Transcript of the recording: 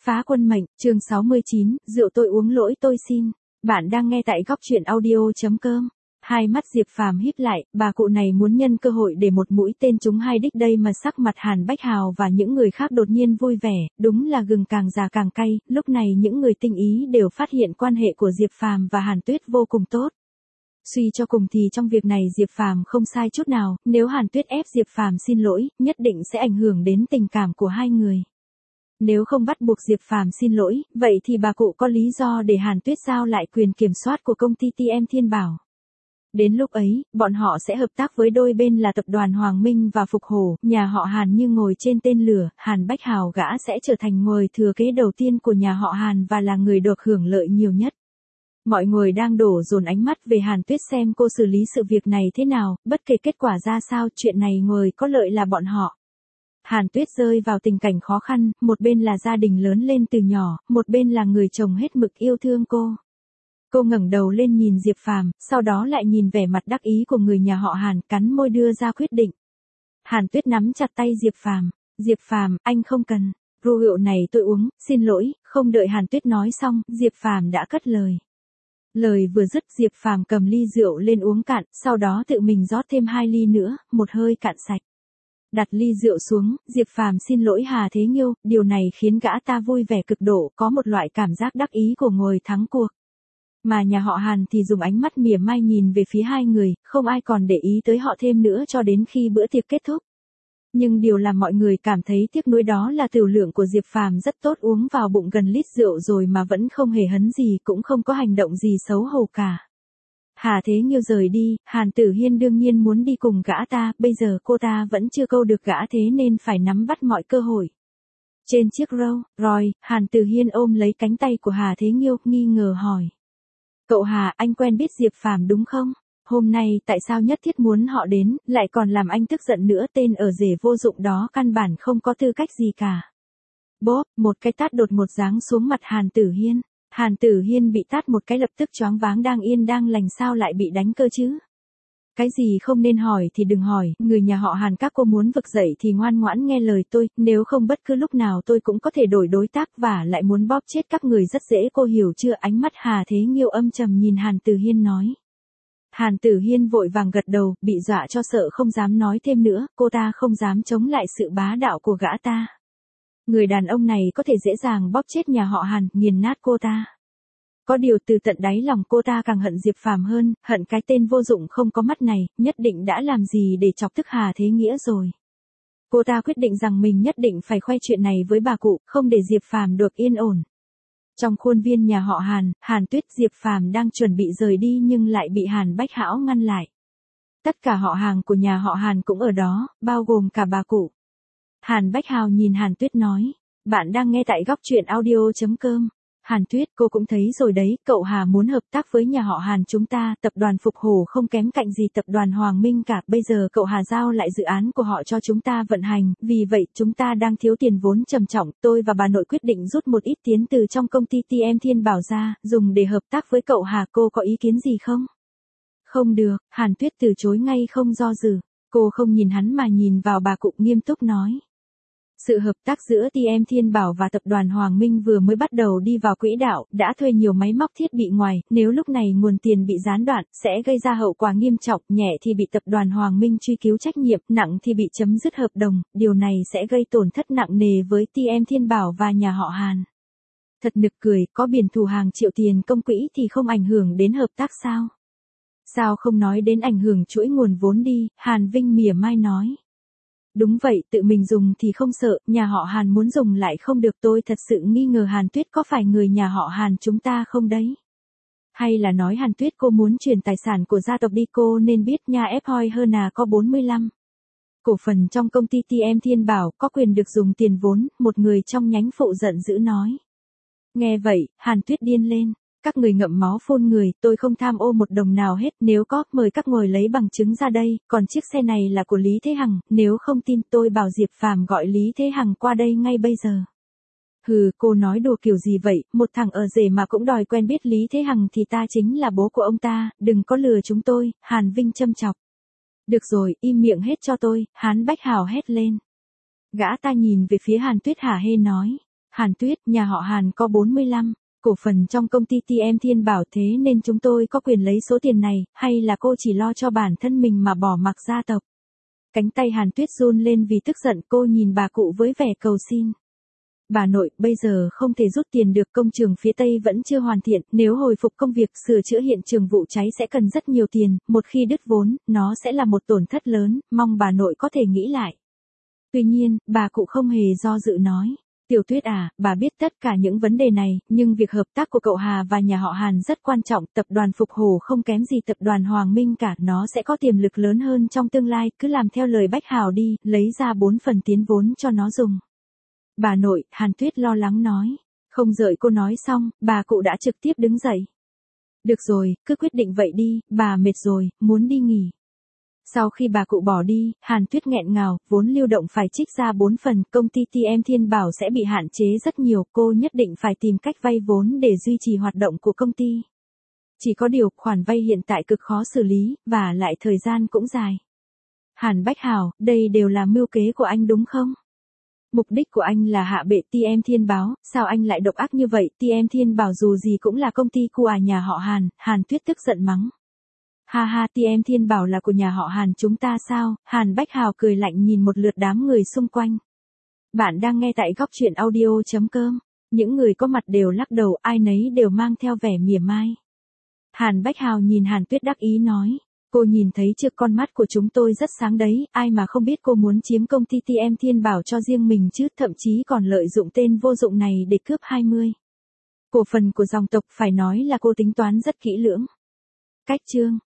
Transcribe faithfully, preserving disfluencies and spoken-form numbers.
Phá quân mệnh, chương sáu mươi chín, rượu tôi uống lỗi tôi xin. Bạn đang nghe tại góc truyện audio.com. Hai mắt Diệp Phàm híp lại, bà cụ này muốn nhân cơ hội để một mũi tên trúng hai đích đây mà sắc mặt Hàn Bách Hào và những người khác đột nhiên vui vẻ, đúng là gừng càng già càng cay, lúc này những người tinh ý đều phát hiện quan hệ của Diệp Phàm và Hàn Tuyết vô cùng tốt. Suy cho cùng thì trong việc này Diệp Phàm không sai chút nào, nếu Hàn Tuyết ép Diệp Phàm xin lỗi, nhất định sẽ ảnh hưởng đến tình cảm của hai người. Nếu không bắt buộc Diệp Phàm xin lỗi, vậy thì bà cụ có lý do để Hàn Tuyết giao lại quyền kiểm soát của công ty tê em Thiên Bảo. Đến lúc ấy, bọn họ sẽ hợp tác với đôi bên là tập đoàn Hoàng Minh và Phục Hổ, nhà họ Hàn như ngồi trên tên lửa, Hàn Bách Hào gã sẽ trở thành người thừa kế đầu tiên của nhà họ Hàn và là người được hưởng lợi nhiều nhất. Mọi người đang đổ dồn ánh mắt về Hàn Tuyết xem cô xử lý sự việc này thế nào, bất kể kết quả ra sao, chuyện này người có lợi là bọn họ. Hàn Tuyết rơi vào tình cảnh khó khăn, một bên là gia đình lớn lên từ nhỏ, một bên là người chồng hết mực yêu thương cô. Cô ngẩng đầu lên nhìn Diệp Phàm, sau đó lại nhìn vẻ mặt đắc ý của người nhà họ Hàn, cắn môi đưa ra quyết định. Hàn Tuyết nắm chặt tay Diệp Phàm, "Diệp Phàm, anh không cần, rượu này tôi uống, xin lỗi." Không đợi Hàn Tuyết nói xong, Diệp Phàm đã cất lời. Lời vừa dứt, Diệp Phàm cầm ly rượu lên uống cạn, sau đó tự mình rót thêm hai ly nữa, một hơi cạn sạch. Đặt ly rượu xuống, Diệp Phàm xin lỗi Hà Thế Nghiêu, điều này khiến gã ta vui vẻ cực độ, có một loại cảm giác đắc ý của người thắng cuộc. Mà nhà họ Hàn thì dùng ánh mắt mỉa mai nhìn về phía hai người, không ai còn để ý tới họ thêm nữa cho đến khi bữa tiệc kết thúc. Nhưng điều làm mọi người cảm thấy tiếc nuối đó là tiểu lượng của Diệp Phàm rất tốt, uống vào bụng gần lít rượu rồi mà vẫn không hề hấn gì, cũng không có hành động gì xấu hổ cả. Hà Thế Nghiêu rời đi, Hàn Tử Hiên đương nhiên muốn đi cùng gã ta, bây giờ cô ta vẫn chưa câu được gã thế nên phải nắm bắt mọi cơ hội. Trên chiếc Rolls Royce, Hàn Tử Hiên ôm lấy cánh tay của Hà Thế Nghiêu, nghi ngờ hỏi. "Cậu Hà, anh quen biết Diệp Phàm đúng không? Hôm nay tại sao nhất thiết muốn họ đến, lại còn làm anh tức giận nữa, tên ở rể vô dụng đó căn bản không có tư cách gì cả." Bốp, một cái tát đột một giáng xuống mặt Hàn Tử Hiên. Hàn Tử Hiên bị tát một cái lập tức choáng váng, đang yên đang lành sao lại bị đánh cơ chứ? Cái gì không nên hỏi thì đừng hỏi, người nhà họ Hàn các cô muốn vực dậy thì ngoan ngoãn nghe lời tôi, nếu không bất cứ lúc nào tôi cũng có thể đổi đối tác và lại muốn bóp chết các người rất dễ, cô hiểu chưa? Ánh mắt Hà Thế Nghiêu âm trầm nhìn Hàn Tử Hiên nói. Hàn Tử Hiên vội vàng gật đầu, bị dọa cho sợ không dám nói thêm nữa, cô ta không dám chống lại sự bá đạo của gã ta. Người đàn ông này có thể dễ dàng bóp chết nhà họ Hàn, nghiền nát cô ta. Có điều từ tận đáy lòng cô ta càng hận Diệp Phàm hơn, hận cái tên vô dụng không có mắt này, nhất định đã làm gì để chọc tức Hà Thế Nghĩa rồi. Cô ta quyết định rằng mình nhất định phải khoe chuyện này với bà cụ, không để Diệp Phàm được yên ổn. Trong khuôn viên nhà họ Hàn, Hàn Tuyết, Diệp Phàm đang chuẩn bị rời đi nhưng lại bị Hàn Bách Hão ngăn lại. Tất cả họ hàng của nhà họ Hàn cũng ở đó, bao gồm cả bà cụ. Hàn Bách Hào nhìn Hàn Tuyết nói, bạn đang nghe tại góc truyện audio.com. Hàn Tuyết, cô cũng thấy rồi đấy, cậu Hà muốn hợp tác với nhà họ Hàn chúng ta, tập đoàn Phục Hổ không kém cạnh gì tập đoàn Hoàng Minh cả, bây giờ cậu Hà giao lại dự án của họ cho chúng ta vận hành, vì vậy chúng ta đang thiếu tiền vốn trầm trọng, tôi và bà nội quyết định rút một ít tiền từ trong công ty tê em Thiên Bảo ra, dùng để hợp tác với cậu Hà, cô có ý kiến gì không? Không được, Hàn Tuyết từ chối ngay không do dự, cô không nhìn hắn mà nhìn vào bà cụ nghiêm túc nói. Sự hợp tác giữa tê em Thiên Bảo và tập đoàn Hoàng Minh vừa mới bắt đầu đi vào quỹ đạo, đã thuê nhiều máy móc thiết bị ngoài, nếu lúc này nguồn tiền bị gián đoạn, sẽ gây ra hậu quả nghiêm trọng, nhẹ thì bị tập đoàn Hoàng Minh truy cứu trách nhiệm, nặng thì bị chấm dứt hợp đồng, điều này sẽ gây tổn thất nặng nề với tê em Thiên Bảo và nhà họ Hàn. Thật nực cười, có biển thủ hàng triệu tiền công quỹ thì không ảnh hưởng đến hợp tác sao? Sao không nói đến ảnh hưởng chuỗi nguồn vốn đi, Hàn Vinh mỉa mai nói. Đúng vậy, tự mình dùng thì không sợ, nhà họ Hàn muốn dùng lại không được, tôi thật sự nghi ngờ Hàn Tuyết có phải người nhà họ Hàn chúng ta không đấy? Hay là nói Hàn Tuyết cô muốn chuyển tài sản của gia tộc đi, cô nên biết nhà ép hoi hơn à có bốn mươi lăm. Cổ phần trong công ty tê em Thiên Bảo có quyền được dùng tiền vốn, một người trong nhánh phụ giận dữ nói. Nghe vậy, Hàn Tuyết điên lên. Các người ngậm máu phun người, tôi không tham ô một đồng nào hết, nếu có, mời các ngồi lấy bằng chứng ra đây, còn chiếc xe này là của Lý Thế Hằng, nếu không tin tôi bảo Diệp Phàm gọi Lý Thế Hằng qua đây ngay bây giờ. Hừ, cô nói đùa kiểu gì vậy, một thằng ở rể mà cũng đòi quen biết Lý Thế Hằng thì ta chính là bố của ông ta, đừng có lừa chúng tôi, Hàn Vinh châm chọc. Được rồi, im miệng hết cho tôi, Hán Bách Hào hét lên. Gã ta nhìn về phía Hàn Tuyết hả hê nói. Hàn Tuyết, nhà họ Hàn có bốn mươi lăm cổ phần trong công ty tê em Thiên Bảo, thế nên chúng tôi có quyền lấy số tiền này, hay là cô chỉ lo cho bản thân mình mà bỏ mặc gia tộc? Cánh tay Hàn Tuyết run lên vì tức giận, cô nhìn bà cụ với vẻ cầu xin. Bà nội, bây giờ không thể rút tiền được, công trường phía Tây vẫn chưa hoàn thiện, nếu hồi phục công việc sửa chữa hiện trường vụ cháy sẽ cần rất nhiều tiền, một khi đứt vốn, nó sẽ là một tổn thất lớn, mong bà nội có thể nghĩ lại. Tuy nhiên, bà cụ không hề do dự nói. Tiểu Tuyết à, bà biết tất cả những vấn đề này, nhưng việc hợp tác của cậu Hà và nhà họ Hàn rất quan trọng, tập đoàn Phục Hồ không kém gì tập đoàn Hoàng Minh cả, nó sẽ có tiềm lực lớn hơn trong tương lai, cứ làm theo lời Bách Hào đi, lấy ra bốn phần tiến vốn cho nó dùng. Bà nội, Hàn Tuyết lo lắng nói. Không đợi cô nói xong, bà cụ đã trực tiếp đứng dậy. Được rồi, cứ quyết định vậy đi, bà mệt rồi, muốn đi nghỉ. Sau khi bà cụ bỏ đi, Hàn Tuyết nghẹn ngào, vốn lưu động phải trích ra bốn phần, công ty tê em Thiên Bảo sẽ bị hạn chế rất nhiều, cô nhất định phải tìm cách vay vốn để duy trì hoạt động của công ty. Chỉ có điều, khoản vay hiện tại cực khó xử lý, và lại thời gian cũng dài. Hàn Bách Hào, đây đều là mưu kế của anh đúng không? Mục đích của anh là hạ bệ tê em Thiên Bảo, sao anh lại độc ác như vậy? tê em Thiên Bảo dù gì cũng là công ty của nhà họ Hàn, Hàn Tuyết tức giận mắng. Ha ha, tê em Thiên Bảo là của nhà họ Hàn chúng ta sao? Hàn Bách Hào cười lạnh nhìn một lượt đám người xung quanh. Bạn đang nghe tại góc truyện audio chấm com. Những người có mặt đều lắc đầu, ai nấy đều mang theo vẻ mỉa mai. Hàn Bách Hào nhìn Hàn Tuyết đắc ý nói. Cô nhìn thấy trước con mắt của chúng tôi rất sáng đấy, ai mà không biết cô muốn chiếm công ty tê em Thiên Bảo cho riêng mình chứ, thậm chí còn lợi dụng tên vô dụng này để cướp hai mươi cổ phần của dòng tộc, phải nói là cô tính toán rất kỹ lưỡng. Cách chương